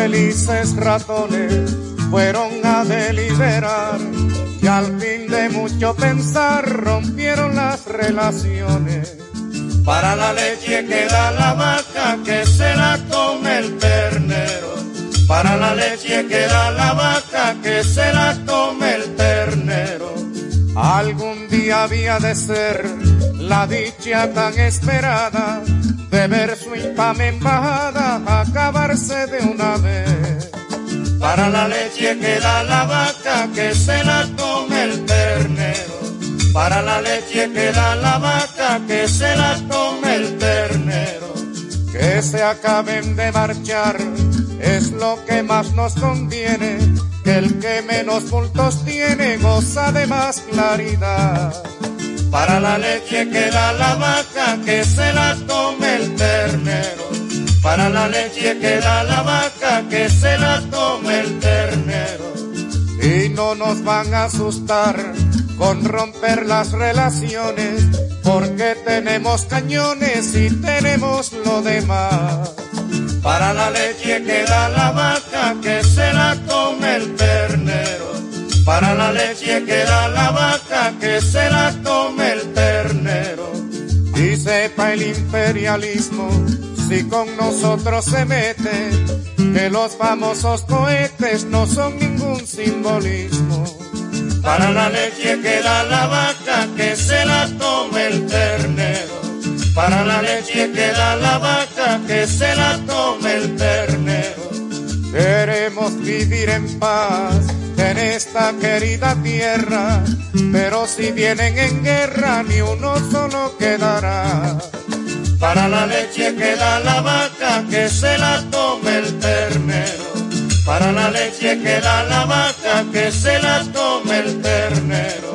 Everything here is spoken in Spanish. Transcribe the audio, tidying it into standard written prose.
felices ratones fueron a deliberar y al fin de mucho pensar rompieron las relaciones. Para la leche que da la vaca, que se la come el ternero. Para la leche que da la vaca, que se la come el ternero. Algún día había de ser la dicha tan esperada de ver su infame embajada acabarse de una vez. Para la leche que da la vaca, que se la come el ternero. Para la leche que da la vaca, que se la come el ternero. Que se acaben de marchar es lo que más nos conviene, que el que menos bultos tiene goza de más claridad. Para la leche que da la vaca, que se la come el ternero. Para la leche que da la vaca, que se la come el ternero. Y no nos van a asustar con romper las relaciones, porque tenemos cañones y tenemos lo demás. Para la leche que da la vaca, que se la come el ternero. Para la leche que da la vaca, que se la come el ternero. Y sepa el imperialismo, si con nosotros se mete, que los famosos cohetes no son ningún simbolismo. Para la leche que da la vaca, que se la come el ternero. Para la leche que da la vaca, que se la come el ternero. Queremos vivir en paz en esta querida tierra, pero si vienen en guerra ni uno solo quedará. Para la leche que da la vaca, que se la tome el ternero. Para la leche que da la vaca, que se la tome el ternero.